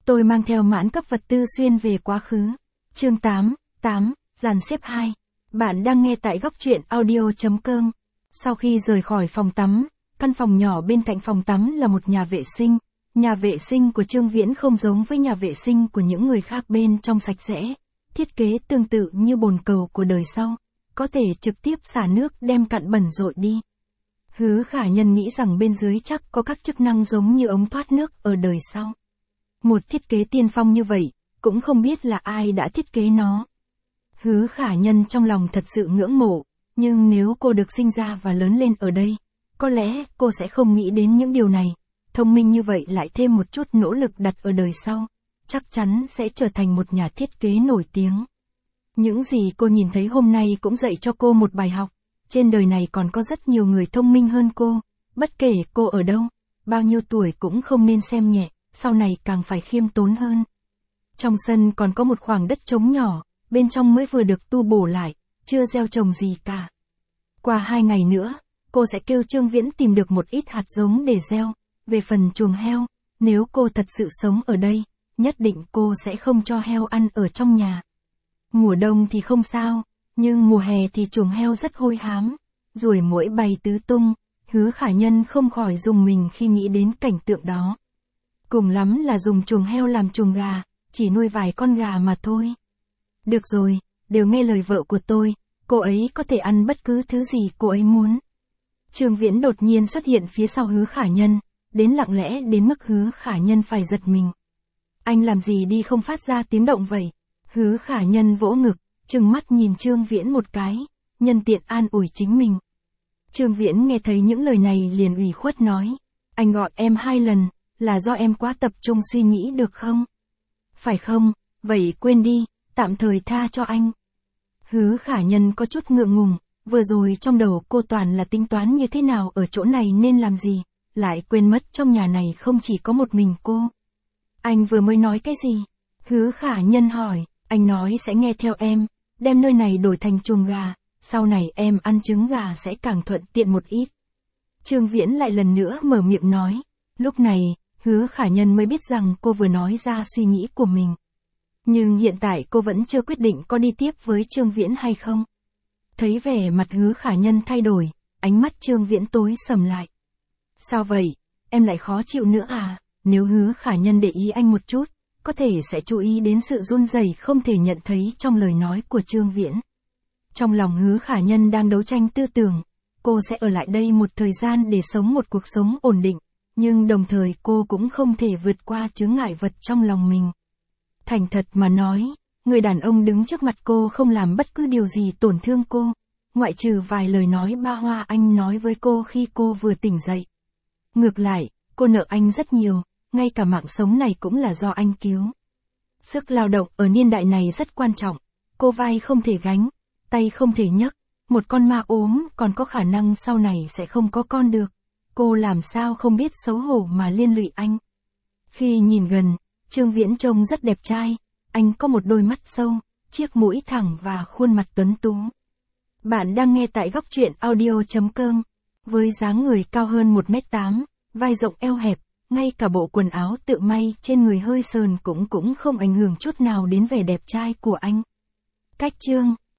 Tôi mang theo mãn cấp vật tư xuyên về quá khứ. Chương 8, dàn xếp 2. Bạn đang nghe tại góc truyện audio.com. Sau khi rời khỏi phòng tắm, căn phòng nhỏ bên cạnh phòng tắm là một nhà vệ sinh. Nhà vệ sinh của Trương Viễn không giống với nhà vệ sinh của những người khác, bên trong sạch sẽ. Thiết kế tương tự như bồn cầu của đời sau, có thể trực tiếp xả nước đem cặn bẩn dội đi. Hứa Khả Nhân nghĩ rằng bên dưới chắc có các chức năng giống như ống thoát nước ở đời sau. Một thiết kế tiên phong như vậy, cũng không biết là ai đã thiết kế nó. Hứa Khả Nhân trong lòng thật sự ngưỡng mộ, nhưng nếu cô được sinh ra và lớn lên ở đây, có lẽ cô sẽ không nghĩ đến những điều này. Thông minh như vậy lại thêm một chút nỗ lực đặt ở đời sau, chắc chắn sẽ trở thành một nhà thiết kế nổi tiếng. Những gì cô nhìn thấy hôm nay cũng dạy cho cô một bài học. Trên đời này còn có rất nhiều người thông minh hơn cô, bất kể cô ở đâu, bao nhiêu tuổi cũng không nên xem nhẹ, sau này càng phải khiêm tốn hơn. Trong sân còn có một khoảng đất trống nhỏ, bên trong mới vừa được tu bổ lại, chưa gieo trồng gì cả. Qua 2 ngày nữa, cô sẽ kêu Trương Viễn tìm được một ít hạt giống để gieo. Về phần chuồng heo, nếu cô thật sự sống ở đây, nhất định cô sẽ không cho heo ăn ở trong nhà. Mùa đông thì không sao, nhưng mùa hè thì chuồng heo rất hôi hám, ruồi muỗi bay tứ tung. Hứa Khả Nhân không khỏi rùng mình khi nghĩ đến cảnh tượng đó. Cùng lắm là dùng chuồng heo làm chuồng gà, chỉ nuôi vài con gà mà thôi. Được rồi, đều nghe lời vợ của tôi, cô ấy có thể ăn bất cứ thứ gì cô ấy muốn. Trương Viễn đột nhiên xuất hiện phía sau Hứa Khả Nhân, đến lặng lẽ đến mức Hứa Khả Nhân phải giật mình. Anh làm gì đi không phát ra tiếng động vậy? Hứa Khả Nhân vỗ ngực, trừng mắt nhìn Trương Viễn một cái, nhân tiện an ủi chính mình. Trương Viễn nghe thấy những lời này liền ủy khuất nói, anh gọi em 2 lần, là do em quá tập trung suy nghĩ được không? Phải không, vậy quên đi, tạm thời tha cho anh. Hứa Khả Nhân có chút ngượng ngùng, vừa rồi trong đầu cô toàn là tính toán như thế nào ở chỗ này nên làm gì, lại quên mất trong nhà này không chỉ có một mình cô. Anh vừa mới nói cái gì? Hứa Khả Nhân hỏi, anh nói sẽ nghe theo em, đem nơi này đổi thành chuồng gà, sau này em ăn trứng gà sẽ càng thuận tiện một ít. Trương Viễn lại lần nữa mở miệng nói, lúc này, Hứa Khả Nhân mới biết rằng cô vừa nói ra suy nghĩ của mình. Nhưng hiện tại cô vẫn chưa quyết định có đi tiếp với Trương Viễn hay không. Thấy vẻ mặt Hứa Khả Nhân thay đổi, ánh mắt Trương Viễn tối sầm lại. Sao vậy, em lại khó chịu nữa à? Nếu Hứa Khả Nhân để ý anh một chút, có thể sẽ chú ý đến sự run rẩy không thể nhận thấy trong lời nói của Trương Viễn. Trong lòng Hứa Khả Nhân đang đấu tranh tư tưởng, cô sẽ ở lại đây một thời gian để sống một cuộc sống ổn định, nhưng đồng thời cô cũng không thể vượt qua chướng ngại vật trong lòng mình. Thành thật mà nói, người đàn ông đứng trước mặt cô không làm bất cứ điều gì tổn thương cô, ngoại trừ vài lời nói ba hoa anh nói với cô khi cô vừa tỉnh dậy. Ngược lại, cô nợ anh rất nhiều, ngay cả mạng sống này cũng là do anh cứu. Sức lao động ở niên đại này rất quan trọng, cô vai không thể gánh, tay không thể nhấc, một con ma ốm còn có khả năng sau này sẽ không có con được. Cô làm sao không biết xấu hổ mà liên lụy anh. Khi nhìn gần, Trương Viễn trông rất đẹp trai, anh có một đôi mắt sâu, chiếc mũi thẳng và khuôn mặt tuấn tú. Bạn đang nghe tại góc truyện audio.com, với dáng người cao hơn 1m8, vai rộng eo hẹp, ngay cả bộ quần áo tự may trên người hơi sờn cũng không ảnh hưởng chút nào đến vẻ đẹp trai của anh. Cách chương